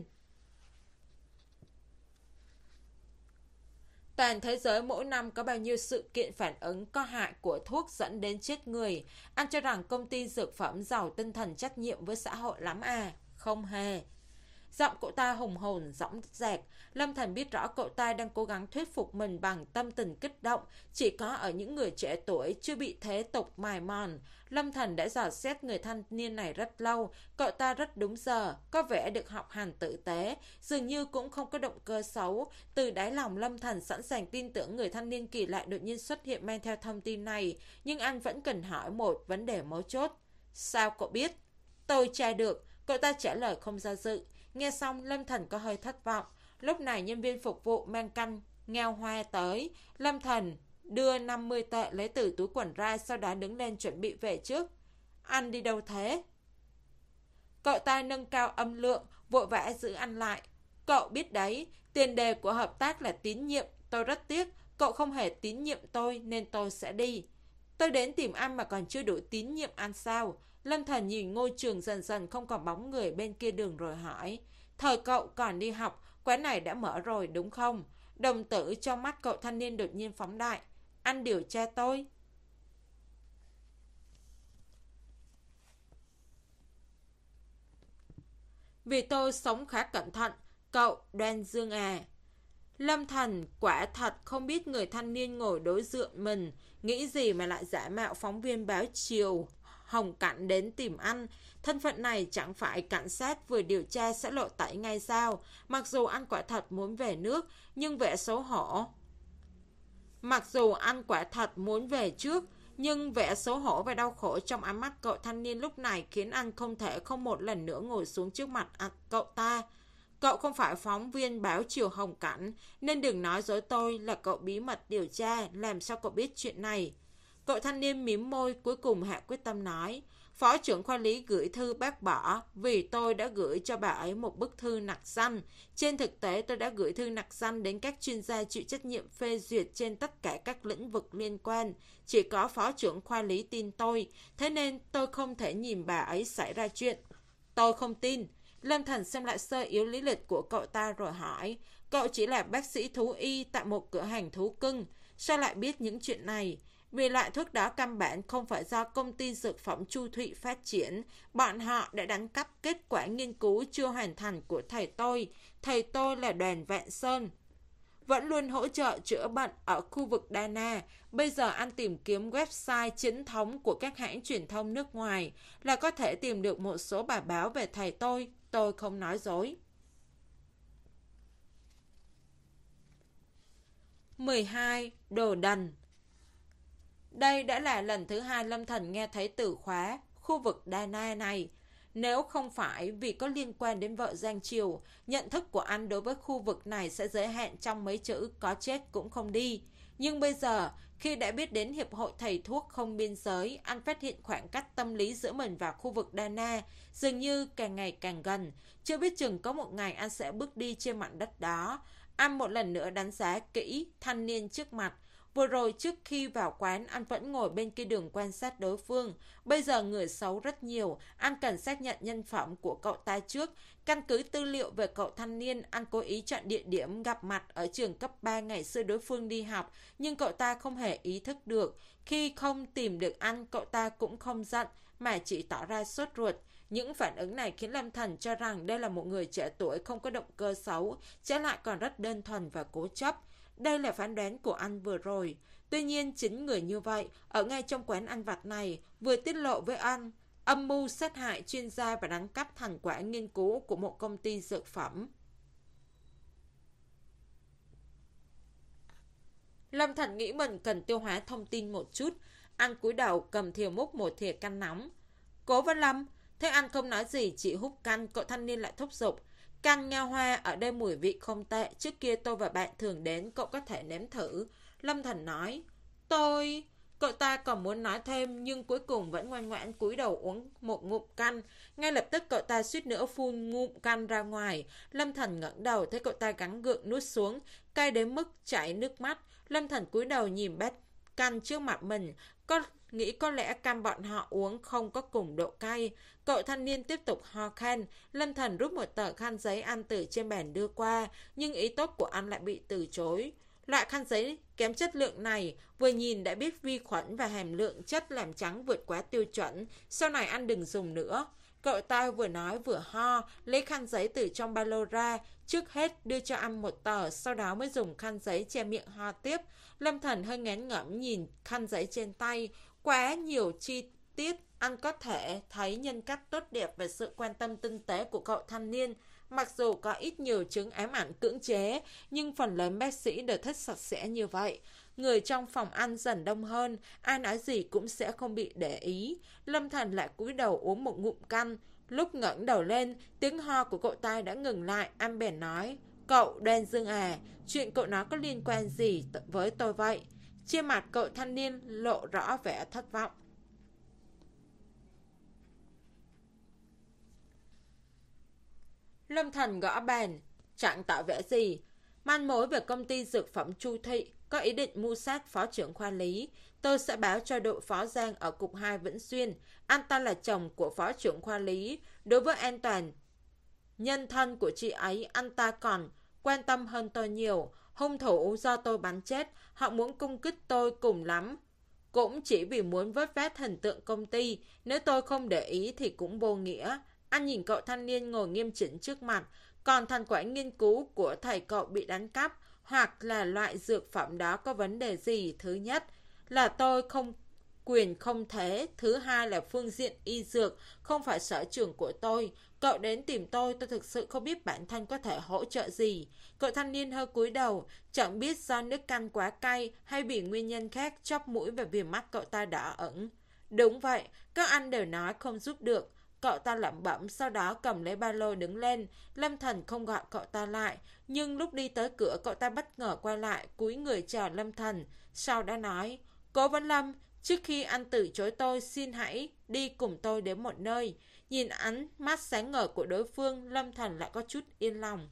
Toàn thế giới mỗi năm có bao nhiêu sự kiện phản ứng có hại của thuốc dẫn đến chết người. Anh cho rằng công ty dược phẩm giàu tinh thần trách nhiệm với xã hội lắm à? Không hề. Giọng cậu ta hùng hồn, dõng dạc. Lâm Thần biết rõ cậu ta đang cố gắng thuyết phục mình bằng tâm tình kích động. Chỉ có ở những người trẻ tuổi chưa bị thế tục mài mòn. Lâm Thần đã dò xét người thanh niên này rất lâu. Cậu ta rất đúng giờ, có vẻ được học hành tử tế, dường như cũng không có động cơ xấu. Từ đáy lòng Lâm Thần sẵn sàng tin tưởng người thanh niên kỳ lạ đột nhiên xuất hiện mang theo thông tin này. Nhưng anh vẫn cần hỏi một vấn đề mấu chốt. Sao cậu biết? Tôi tra được. Cậu ta trả lời không do dự. Nghe xong Lâm Thần có hơi thất vọng. Lúc này nhân viên phục vụ mang canh ngao hoa tới. Lâm Thần đưa năm mươi tệ lấy từ túi quần ra, sau đó đứng lên chuẩn bị về trước. Anh đi đâu thế? Cậu ta nâng cao âm lượng, vội vã giữ anh lại. Cậu biết đấy, tiền đề của hợp tác là tín nhiệm. Tôi rất tiếc, cậu không hề tín nhiệm tôi nên tôi sẽ đi. Tôi đến tìm anh mà còn chưa đủ tín nhiệm anh sao? Lâm Thần nhìn ngôi trường dần dần không còn bóng người bên kia đường rồi hỏi. Thời cậu còn đi học, quán này đã mở rồi đúng không? Đồng tử trong mắt cậu thanh niên đột nhiên phóng đại. Anh điều tra tôi. Vì tôi sống khá cẩn thận, cậu Đoan Dương à. Lâm Thần quả thật không biết người thanh niên ngồi đối diện mình nghĩ gì mà lại giả mạo phóng viên báo Chiều Hồng Cảnh đến tìm anh. Thân phận này chẳng phải cảnh sát vừa điều tra sẽ lộ tẩy ngay sao? Mặc dù anh quả thật muốn về nước, nhưng vẻ xấu hổ. Mặc dù anh quả thật muốn về trước, nhưng vẻ xấu hổ và đau khổ trong ánh mắt cậu thanh niên lúc này khiến anh không thể không một lần nữa ngồi xuống trước mặt cậu ta. Cậu không phải phóng viên báo Chiều Hồng Cảnh, nên đừng nói dối tôi là cậu bí mật điều tra, làm sao cậu biết chuyện này? Cậu thanh niên mím môi, cuối cùng hạ quyết tâm nói, Phó trưởng khoa lý gửi thư bác bỏ vì tôi đã gửi cho bà ấy một bức thư nặc danh. Trên thực tế tôi đã gửi thư nặc danh đến các chuyên gia chịu trách nhiệm phê duyệt trên tất cả các lĩnh vực liên quan. Chỉ có phó trưởng khoa lý tin tôi, thế nên tôi không thể nhìn bà ấy xảy ra chuyện. Tôi không tin. Lâm Thành xem lại sơ yếu lý lịch của cậu ta rồi hỏi, cậu chỉ là bác sĩ thú y tại một cửa hàng thú cưng, sao lại biết những chuyện này? Vì loại thuốc đó căn bản không phải do công ty dược phẩm Chu Thụy phát triển, bọn họ đã đánh cắp kết quả nghiên cứu chưa hoàn thành của thầy tôi. Thầy tôi là Đoàn Vạn Sơn, vẫn luôn hỗ trợ chữa bệnh ở khu vực Đa Na. Bây giờ anh tìm kiếm website chính thống của các hãng truyền thông nước ngoài là có thể tìm được một số bài báo về thầy tôi. Tôi không nói dối. mười hai. Đồ đần. Đây đã là lần thứ hai Lâm Thành nghe thấy từ khóa khu vực Đa Na này. Nếu không phải vì có liên quan đến vợ Giang Triều, nhận thức của anh đối với khu vực này sẽ giới hạn trong mấy chữ có chết cũng không đi. Nhưng bây giờ, khi đã biết đến Hiệp hội Thầy Thuốc Không Biên Giới, anh phát hiện khoảng cách tâm lý giữa mình và khu vực Đa Na dường như càng ngày càng gần. Chưa biết chừng có một ngày anh sẽ bước đi trên mảnh đất đó. Anh một lần nữa đánh giá kỹ thanh niên trước mặt. Vừa rồi trước khi vào quán, anh vẫn ngồi bên kia đường quan sát đối phương. Bây giờ người xấu rất nhiều, anh cần xác nhận nhân phẩm của cậu ta trước. Căn cứ tư liệu về cậu thanh niên, anh cố ý chọn địa điểm gặp mặt ở trường cấp ba ngày xưa đối phương đi học, nhưng cậu ta không hề ý thức được. Khi không tìm được anh, cậu ta cũng không giận, mà chỉ tỏ ra sốt ruột. Những phản ứng này khiến Lâm Thành cho rằng đây là một người trẻ tuổi không có động cơ xấu, trái lại còn rất đơn thuần và cố chấp. Đây là phán đoán của anh vừa rồi. Tuy nhiên chính người như vậy, ở ngay trong quán ăn vặt này, vừa tiết lộ với anh âm mưu sát hại chuyên gia và đánh cắp thành quả nghiên cứu của một công ty dược phẩm. Lâm Thành nghĩ mình cần tiêu hóa thông tin một chút. Anh cúi đầu cầm thìa múc một thìa canh nóng. Cố Văn Lâm, thế anh không nói gì, chỉ húp canh. Cậu thanh niên lại thúc giục. Canh Nga Hoa ở đây mùi vị không tệ, trước kia tôi và bạn thường đến, cậu có thể nếm thử. Lâm Thành nói. Tôi... Cậu ta còn muốn nói thêm nhưng cuối cùng vẫn ngoan ngoãn cúi đầu uống một ngụm canh. Ngay lập tức cậu ta suýt nữa phun ngụm canh ra ngoài. Lâm Thành ngẩng đầu thấy cậu ta gắng gượng nuốt xuống, cay đến mức chảy nước mắt. Lâm Thành cúi đầu nhìn bát canh trước mặt mình, có nghĩ có lẽ canh bọn họ uống không có cùng độ cay. Cậu thanh niên tiếp tục ho khan. Lâm Thành rút một tờ khăn giấy ăn từ trên bàn đưa qua, nhưng ý tốt của anh lại bị từ chối. Loại khăn giấy kém chất lượng này, vừa nhìn đã biết vi khuẩn và hàm lượng chất làm trắng vượt quá tiêu chuẩn. Sau này anh đừng dùng nữa. Cậu ta vừa nói vừa ho, lấy khăn giấy từ trong ba lô ra, trước hết đưa cho anh một tờ, sau đó mới dùng khăn giấy che miệng ho tiếp. Lâm Thành hơi ngán ngẩm nhìn khăn giấy trên tay, quá nhiều chi tiết, anh có thể thấy nhân cách tốt đẹp và sự quan tâm tinh tế của cậu thanh niên. Mặc dù có ít nhiều chứng ám ảnh cưỡng chế, nhưng phần lớn bác sĩ đều thích sạch sẽ như vậy. Người trong phòng ăn dần đông hơn, ai nói gì cũng sẽ không bị để ý. Lâm Thành lại cúi đầu uống một ngụm canh. Lúc ngẩng đầu lên, tiếng ho của cậu ta đã ngừng lại. Anh bèn nói, cậu Đoan Dương à, chuyện cậu nói có liên quan gì với tôi vậy? Trên mặt cậu thanh niên lộ rõ vẻ thất vọng. Lâm Thành gõ bàn, chẳng tỏ vẻ gì. Manh mối về công ty dược phẩm Chu Thụy có ý định mưu sát phó trưởng khoa lý. Tôi sẽ báo cho đội phó Giang ở cục hai Vĩnh Xuyên. Anh ta là chồng của phó trưởng khoa lý. Đối với an toàn nhân thân của chị ấy, anh ta còn quan tâm hơn tôi nhiều. Hung thủ do tôi bắn chết, họ muốn cung kích tôi cùng lắm cũng chỉ vì muốn vớt vát hình tượng công ty. Nếu tôi không để ý thì cũng vô nghĩa. Anh nhìn cậu thanh niên ngồi nghiêm chỉnh trước mặt. Còn thành quả nghiên cứu của thầy cậu bị đánh cắp, hoặc là loại dược phẩm đó có vấn đề gì? Thứ nhất là tôi không quyền không thế. Thứ hai là phương diện y dược không phải sở trường của tôi. Cậu đến tìm tôi, tôi thực sự không biết bản thân có thể hỗ trợ gì. Cậu thanh niên hơi cúi đầu, chẳng biết do nước canh quá cay hay vì nguyên nhân khác, chóp mũi và viền mắt cậu ta đỏ ửng. Đúng vậy, các anh đều nói không giúp được. Cậu ta lẩm bẩm, sau đó cầm lấy ba lô đứng lên. Lâm Thành không gọi cậu ta lại, nhưng lúc đi tới cửa cậu ta bất ngờ quay lại, cúi người chào Lâm Thành. Sau đã nói, Cố Văn Lâm, trước khi anh từ chối tôi, xin hãy đi cùng tôi đến một nơi. Nhìn ánh mắt sáng ngời của đối phương, Lâm Thần lại có chút yên lòng.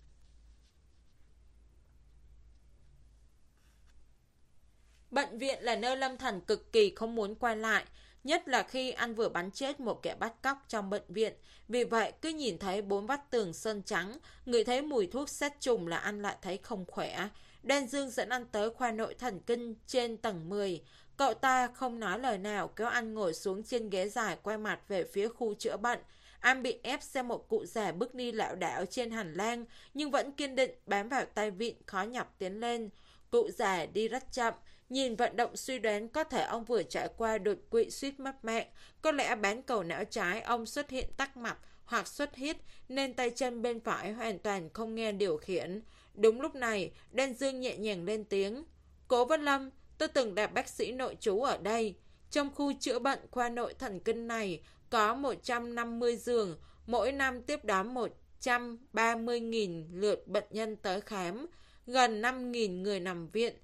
Bệnh viện là nơi Lâm Thần cực kỳ không muốn quay lại, nhất là khi anh vừa bắn chết một kẻ bắt cóc trong bệnh viện. Vì vậy, cứ nhìn thấy bốn vách tường sơn trắng, ngửi thấy mùi thuốc sát trùng là anh lại thấy không khỏe. Đan Dương dẫn anh tới khoa nội thần kinh trên tầng mười. Cậu ta không nói lời nào, kéo anh ngồi xuống trên ghế dài, quay mặt về phía khu chữa bệnh. Anh bị ép xem một cụ già bước đi lảo đảo trên hành lang, nhưng vẫn kiên định bám vào tay vịn, khó nhọc tiến lên. Cụ già đi rất chậm, nhìn vận động suy đoán có thể ông vừa trải qua đột quỵ suýt mất mạng. Có lẽ bán cầu não trái ông xuất hiện tắc mạch hoặc xuất huyết, nên tay chân bên phải hoàn toàn không nghe điều khiển. Đúng lúc này, Đan Dương nhẹ nhàng lên tiếng. Cố Vân Lâm, tôi từng là bác sĩ nội trú ở đây. Trong khu chữa bệnh khoa nội thần kinh này có một trăm năm mươi giường, mỗi năm tiếp đón một trăm ba mươi nghìn lượt bệnh nhân tới khám, gần năm nghìn người nằm viện.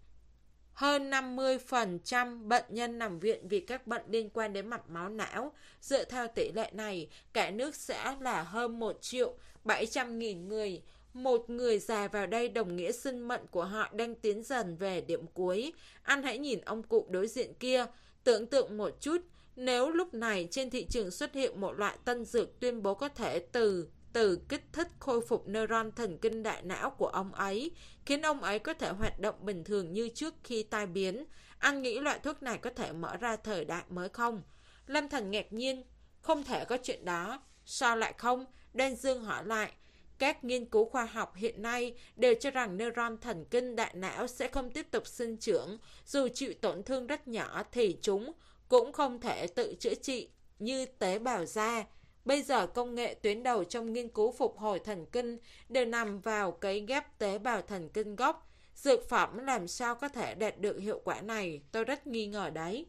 Hơn năm mươi phần trăm bệnh nhân nằm viện vì các bệnh liên quan đến mạch máu não. Dựa theo tỷ lệ này, cả nước sẽ là hơn một triệu bảy trăm nghìn người. Một người già vào đây đồng nghĩa sinh mệnh của họ đang tiến dần về điểm cuối. Anh hãy nhìn ông cụ đối diện kia, tưởng tượng một chút, nếu lúc này trên thị trường xuất hiện một loại tân dược tuyên bố có thể từ từ kích thích khôi phục neuron thần kinh đại não của ông ấy, khiến ông ấy có thể hoạt động bình thường như trước khi tai biến. Anh nghĩ loại thuốc này có thể mở ra thời đại mới không? Lâm Thần ngạc nhiên, không thể có chuyện đó. Sao lại không? Đan Dương hỏi lại. Các nghiên cứu khoa học hiện nay đều cho rằng neuron thần kinh đại não sẽ không tiếp tục sinh trưởng, dù chịu tổn thương rất nhỏ thì chúng cũng không thể tự chữa trị như tế bào da. Bây giờ công nghệ tuyến đầu trong nghiên cứu phục hồi thần kinh đều nằm vào cấy ghép tế bào thần kinh gốc. Dược phẩm làm sao có thể đạt được hiệu quả này, tôi rất nghi ngờ đấy.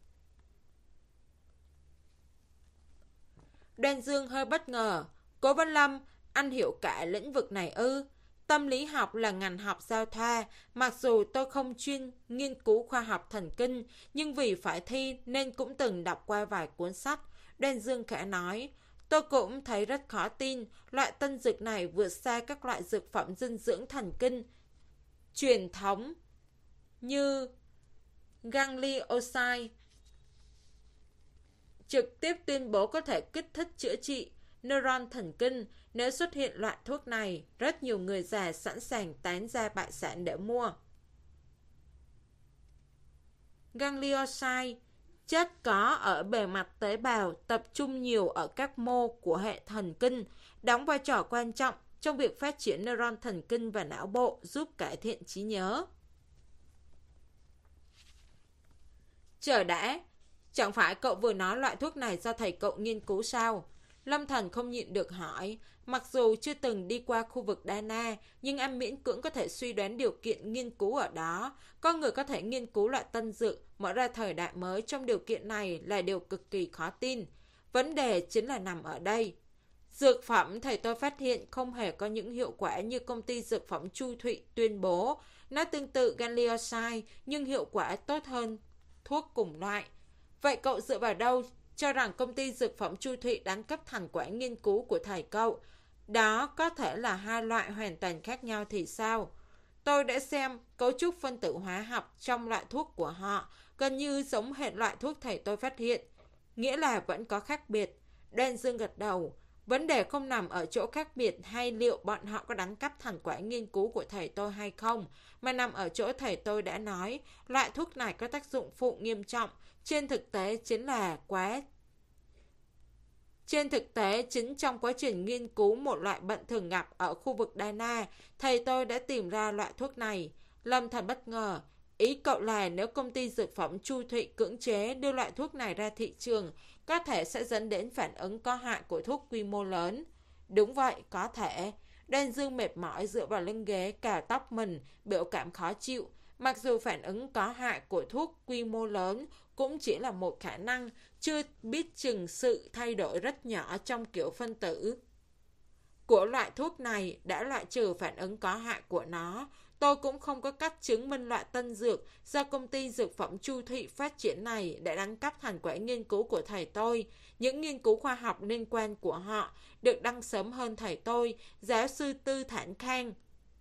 Đoan Dương hơi bất ngờ. Cố Văn Lâm, anh hiểu cả lĩnh vực này ư? Tâm lý học là ngành học giao thoa, mặc dù tôi không chuyên nghiên cứu khoa học thần kinh, nhưng vì phải thi nên cũng từng đọc qua vài cuốn sách. Đoan Dương khẽ nói, tôi cũng thấy rất khó tin, loại tân dược này vượt xa các loại dược phẩm dinh dưỡng thần kinh truyền thống như ganglioside, trực tiếp tuyên bố có thể kích thích chữa trị neuron thần kinh. Nếu xuất hiện loại thuốc này, rất nhiều người già sẵn sàng tán ra bại sản để mua. Ganglioside, chất có ở bề mặt tế bào, tập trung nhiều ở các mô của hệ thần kinh, đóng vai trò quan trọng trong việc phát triển neuron thần kinh và não bộ, giúp cải thiện trí nhớ. Chờ đã, chẳng phải cậu vừa nói loại thuốc này do thầy cậu nghiên cứu sao? Lâm Thần không nhịn được hỏi. Mặc dù chưa từng đi qua khu vực Dana, nhưng anh miễn cưỡng có thể suy đoán điều kiện nghiên cứu ở đó. Có người có thể nghiên cứu loại tân dược, mở ra thời đại mới trong điều kiện này là điều cực kỳ khó tin. Vấn đề chính là nằm ở đây. Dược phẩm thầy tôi phát hiện không hề có những hiệu quả như công ty dược phẩm Chu Thụy tuyên bố. Nó tương tự Ganglioside nhưng hiệu quả tốt hơn thuốc cùng loại. Vậy cậu dựa vào đâu cho rằng công ty dược phẩm Chu Thụy đánh cắp thành quả nghiên cứu của thầy cậu? Đó có thể là hai loại hoàn toàn khác nhau thì sao? Tôi đã xem cấu trúc phân tử hóa học trong loại thuốc của họ, gần như giống hệt loại thuốc thầy tôi phát hiện. Nghĩa là vẫn có khác biệt. Đoan Dương gật đầu. Vấn đề không nằm ở chỗ khác biệt hay liệu bọn họ có đánh cắp thành quả nghiên cứu của thầy tôi hay không, mà nằm ở chỗ thầy tôi đã nói loại thuốc này có tác dụng phụ nghiêm trọng. Trên thực tế chính là quá Trên thực tế, chính trong quá trình nghiên cứu một loại bệnh thường gặp ở khu vực Dana, thầy tôi đã tìm ra loại thuốc này. Lâm Thần bất ngờ. Ý cậu là nếu công ty dược phẩm Chu Thụy cưỡng chế đưa loại thuốc này ra thị trường, có thể sẽ dẫn đến phản ứng có hại của thuốc quy mô lớn. Đúng vậy, có thể. Đoan Dương mệt mỏi dựa vào lưng ghế, cào tóc mình, biểu cảm khó chịu. Mặc dù phản ứng có hại của thuốc quy mô lớn cũng chỉ là một khả năng, chưa biết chừng sự thay đổi rất nhỏ trong kiểu phân tử. của loại thuốc này đã loại trừ phản ứng có hại của nó. Tôi cũng không có cách chứng minh loại tân dược do công ty dược phẩm Chu Thị phát triển này đã đánh cắp thành quả nghiên cứu của thầy tôi. Những nghiên cứu khoa học liên quan của họ được đăng sớm hơn thầy tôi, giáo sư Tư Thản Khang.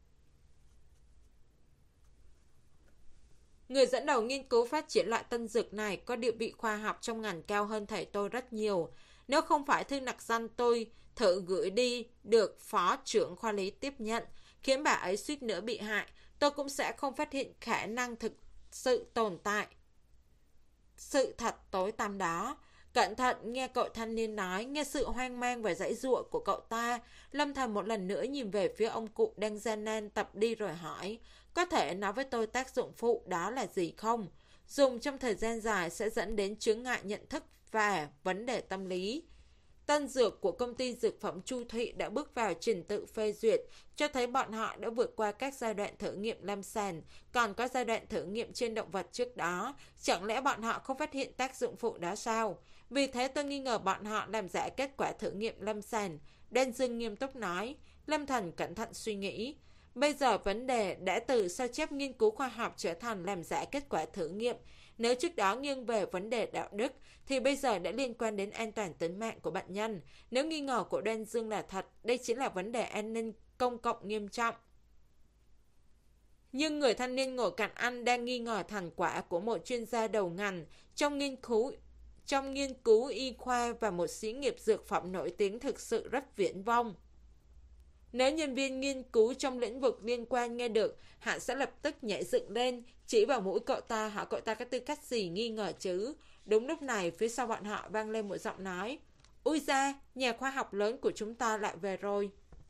Người dẫn đầu nghiên cứu phát triển loại tân dược này có địa vị khoa học trong ngành cao hơn thầy tôi rất nhiều. Nếu không phải thư nặc danh tôi thử gửi đi được phó trưởng khoa lý tiếp nhận, khiến bà ấy suýt nữa bị hại, tôi cũng sẽ không phát hiện khả năng thực sự tồn tại sự thật tối tăm đó. Cẩn thận nghe cậu thanh niên nói, nghe sự hoang mang và giãy giụa của cậu ta, Lâm Thần một lần nữa nhìn về phía ông cụ đang gian nan tập đi rồi hỏi, có thể nói với tôi tác dụng phụ đó là gì không? Dùng trong thời gian dài sẽ dẫn đến chướng ngại nhận thức và vấn đề tâm lý. Tân dược của công ty dược phẩm Chu Thị đã bước vào trình tự phê duyệt, cho thấy bọn họ đã vượt qua các giai đoạn thử nghiệm lâm sàng, còn có giai đoạn thử nghiệm trên động vật trước đó. Chẳng lẽ bọn họ không phát hiện tác dụng phụ đó sao? Vì thế tôi nghi ngờ bọn họ làm giả kết quả thử nghiệm lâm sàng. Đen Dương nghiêm túc nói. Lâm Thần cẩn thận suy nghĩ. Bây giờ vấn đề đã từ sao chép nghiên cứu khoa học trở thành làm giả kết quả thử nghiệm. Nếu trước đó nghiêng về vấn đề đạo đức, thì bây giờ đã liên quan đến an toàn tính mạng của bệnh nhân. Nếu nghi ngờ của Đen Dương là thật, đây chính là vấn đề an ninh công cộng nghiêm trọng. Nhưng người thanh niên ngồi cạnh anh đang nghi ngờ thành quả của một chuyên gia đầu ngành trong nghiên cứu trong nghiên cứu y khoa và một xí nghiệp dược phẩm nổi tiếng thực sự rất viển vông. Nếu nhân viên nghiên cứu trong lĩnh vực liên quan nghe được, hắn sẽ lập tức nhảy dựng lên, chỉ vào mũi cậu ta, hỏi cậu ta có tư cách gì nghi ngờ chứ. Đúng lúc này, phía sau bọn họ vang lên một giọng nói. Ui da, nhà khoa học lớn của chúng ta lại về rồi.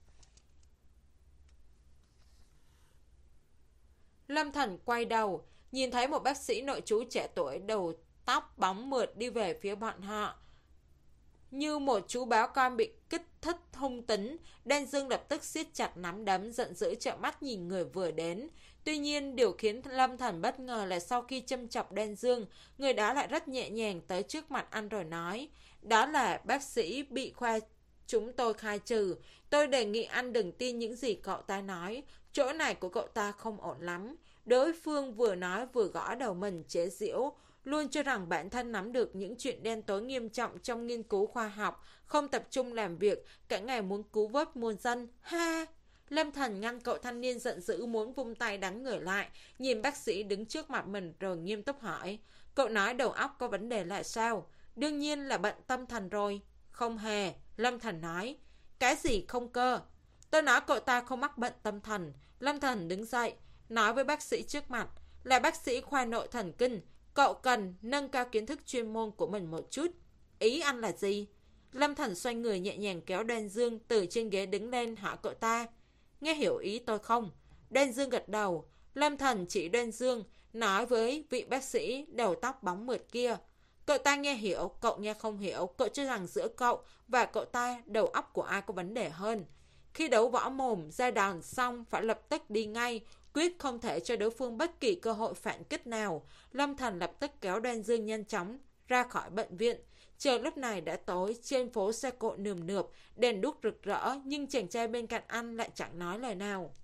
Lâm Thần quay đầu, nhìn thấy một bác sĩ nội trú trẻ tuổi đầu tóc bóng mượt đi về phía bọn họ. Như một chú báo con bị kích thích hung tính, Đen Dương lập tức siết chặt nắm đấm, giận dữ trợn mắt nhìn người vừa đến. Tuy nhiên, điều khiến Lâm Thần bất ngờ là sau khi châm chọc Đen Dương, người đó lại rất nhẹ nhàng tới trước mặt anh rồi nói, đó là bác sĩ bị khoa chúng tôi khai trừ. Tôi đề nghị anh đừng tin những gì cậu ta nói, chỗ này của cậu ta không ổn lắm. Đối phương vừa nói vừa gõ đầu mình chế giễu, luôn cho rằng bản thân nắm được những chuyện đen tối nghiêm trọng trong nghiên cứu khoa học, không tập trung làm việc, cả ngày muốn cứu vớt muôn dân. Ha! Lâm Thần ngăn cậu thanh niên giận dữ muốn vung tay đánh người lại, nhìn bác sĩ đứng trước mặt mình rồi nghiêm túc hỏi. Cậu nói đầu óc có vấn đề là sao? Đương nhiên là bệnh tâm thần rồi. Không hề, Lâm Thần nói. Cái gì không cơ? Tôi nói cậu ta không mắc bệnh tâm thần. Lâm Thần đứng dậy, nói với bác sĩ trước mặt, là bác sĩ khoa nội thần kinh. Cậu cần nâng cao kiến thức chuyên môn của mình một chút. Ý anh là gì? Lâm Thần xoay người nhẹ nhàng kéo Đen Dương từ trên ghế đứng lên hỏi cậu ta. Nghe hiểu ý tôi không? Đen Dương gật đầu. Lâm Thần chỉ Đen Dương, nói với vị bác sĩ đầu tóc bóng mượt kia. Cậu ta nghe hiểu, cậu nghe không hiểu. Cậu cho rằng giữa cậu và cậu ta đầu óc của ai có vấn đề hơn. Khi đấu võ mồm, ra đòn xong phải lập tức đi ngay, quyết không thể cho đối phương bất kỳ cơ hội phản kích nào. Lâm Thần lập tức kéo Đen Dương nhanh chóng ra khỏi bệnh viện. Trời lúc này đã tối, trên phố xe cộ nườm nượp, đèn đuốc rực rỡ, nhưng chàng trai bên cạnh anh lại chẳng nói lời nào.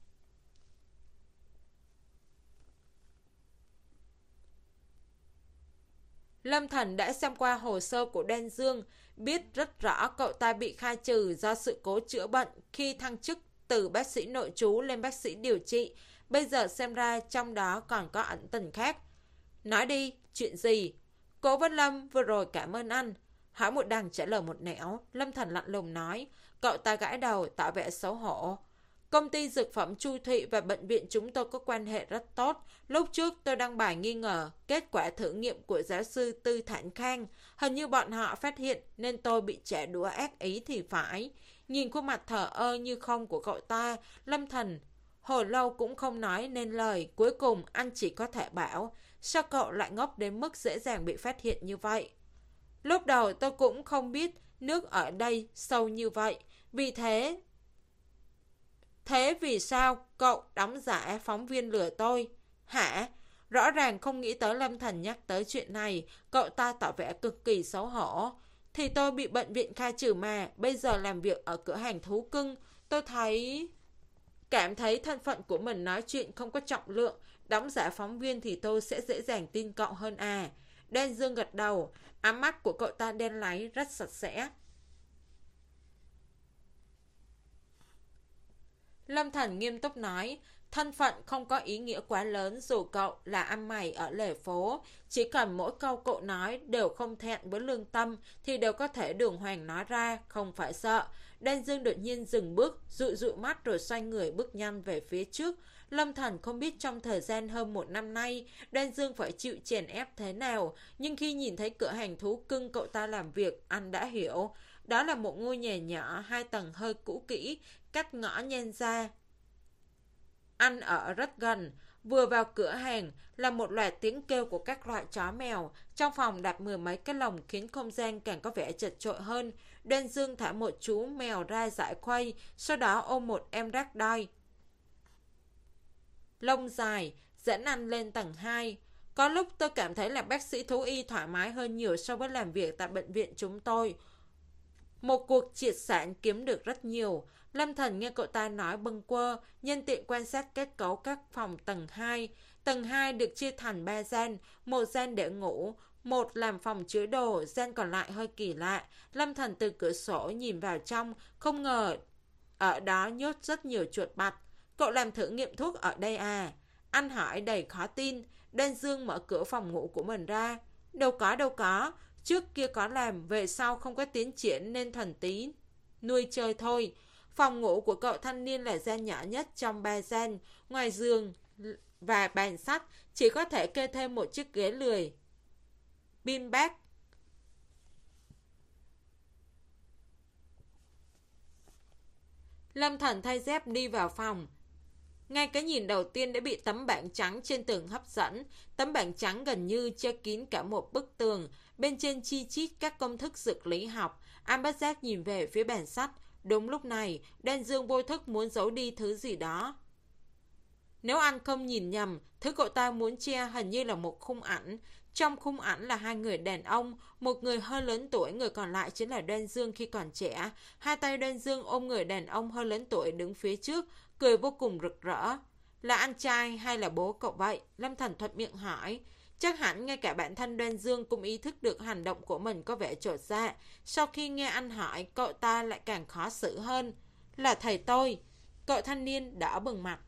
Lâm Thần đã xem qua hồ sơ của Đen Dương, biết rất rõ cậu ta bị khai trừ do sự cố chữa bệnh khi thăng chức từ bác sĩ nội trú lên bác sĩ điều trị. Bây giờ xem ra trong đó còn có ẩn tình khác. Nói đi, chuyện gì? Cố Vân Lâm vừa rồi cảm ơn anh. Hỏi một đằng trả lời một nẻo. Lâm Thần lạnh lùng nói. Cậu ta gãi đầu tỏ vẻ xấu hổ. Công ty dược phẩm Chu Thị và bệnh viện chúng tôi có quan hệ rất tốt. Lúc trước tôi đăng bài nghi ngờ kết quả thử nghiệm của giáo sư Tư Thản Khang. Hình như bọn họ phát hiện nên tôi bị trả đũa ác ý thì phải. Nhìn khuôn mặt thờ ơ như không của cậu ta, Lâm Thần hồi lâu cũng không nói nên lời. Cuối cùng anh chỉ có thể bảo, sao cậu lại ngốc đến mức dễ dàng bị phát hiện như vậy? Lúc đầu tôi cũng không biết nước ở đây sâu như vậy. Vì thế... Thế vì sao cậu đóng giả phóng viên lừa tôi? Hả? Rõ ràng không nghĩ tới Lâm Thần nhắc tới chuyện này. Cậu ta tỏ vẻ cực kỳ xấu hổ. Thì tôi bị bệnh viện khai trừ mà. Bây giờ làm việc ở cửa hàng thú cưng. Tôi thấy... Cảm thấy thân phận của mình nói chuyện không có trọng lượng, đóng giả phóng viên thì tôi sẽ dễ dàng tin cậu hơn à. Đen Dương gật đầu, ám mắt của cậu ta đen láy, rất sạch sẽ. Lâm Thần nghiêm túc nói, thân phận không có ý nghĩa quá lớn dù cậu là ăn mày ở lề phố. Chỉ cần mỗi câu cậu nói đều không thẹn với lương tâm thì đều có thể đường hoàng nói ra, không phải sợ. Đen Dương đột nhiên dừng bước, dụi dụi mắt rồi xoay người bước nhanh về phía trước. Lâm Thần không biết trong thời gian hơn một năm nay Đen Dương phải chịu chèn ép thế nào, nhưng khi nhìn thấy cửa hàng thú cưng cậu ta làm việc, anh đã hiểu. Đó là một ngôi nhà nhỏ, hai tầng hơi cũ kỹ, cách ngõ nhen ra. Anh ở rất gần, vừa vào cửa hàng là một loạt tiếng kêu của các loại chó mèo. Trong phòng đặt mười mấy cái lồng khiến không gian càng có vẻ chật chội hơn. Đen Dương thả một chú mèo ra giải khuây, sau đó ôm một em ragdoll lông dài, dẫn anh lên tầng hai. Có lúc tôi cảm thấy là bác sĩ thú y thoải mái hơn nhiều so với làm việc tại bệnh viện chúng tôi. Một cuộc triệt sản kiếm được rất nhiều. Lâm Thần nghe cậu ta nói bâng quơ, nhân tiện quan sát kết cấu các phòng tầng hai. Tầng hai được chia thành ba gian, một gian để ngủ, một làm phòng chứa đồ, gian còn lại hơi kỳ lạ. Lâm Thần từ cửa sổ nhìn vào trong, không ngờ ở đó nhốt rất nhiều chuột bạch. Cậu làm thử nghiệm thuốc ở đây à? Anh hỏi đầy khó tin. Đen Dương mở cửa phòng ngủ của mình ra. Đâu có đâu có, trước kia có làm, về sau không có tiến triển nên thần tí nuôi chơi thôi. Phòng ngủ của cậu thanh niên là gian nhỏ nhất trong ba gian, ngoài giường và bàn sách chỉ có thể kê thêm một chiếc ghế lười beanbag. Lâm Thần thay dép đi vào phòng. Ngay cái nhìn đầu tiên đã bị tấm bảng trắng trên tường hấp dẫn. Tấm bảng trắng gần như che kín cả một bức tường, bên trên chi chít các công thức dược lý học. Anh bất giác nhìn về phía bàn sách. Đúng lúc này, Đen Dương vô thức muốn giấu đi thứ gì đó. Nếu anh không nhìn nhầm, thứ cậu ta muốn che hình như là một khung ảnh. Trong khung ảnh là hai người đàn ông, một người hơi lớn tuổi, người còn lại chính là Đen Dương khi còn trẻ. Hai tay Đen Dương ôm người đàn ông hơi lớn tuổi đứng phía trước, cười vô cùng rực rỡ. Là anh trai hay là bố cậu vậy? Lâm Thần thuận miệng hỏi. Chắc hẳn ngay cả bản thân Đen Dương cũng ý thức được hành động của mình có vẻ chột dạ. Sau khi nghe anh hỏi, cậu ta lại càng khó xử hơn. Là thầy tôi. Cậu thanh niên đỏ bừng mặt.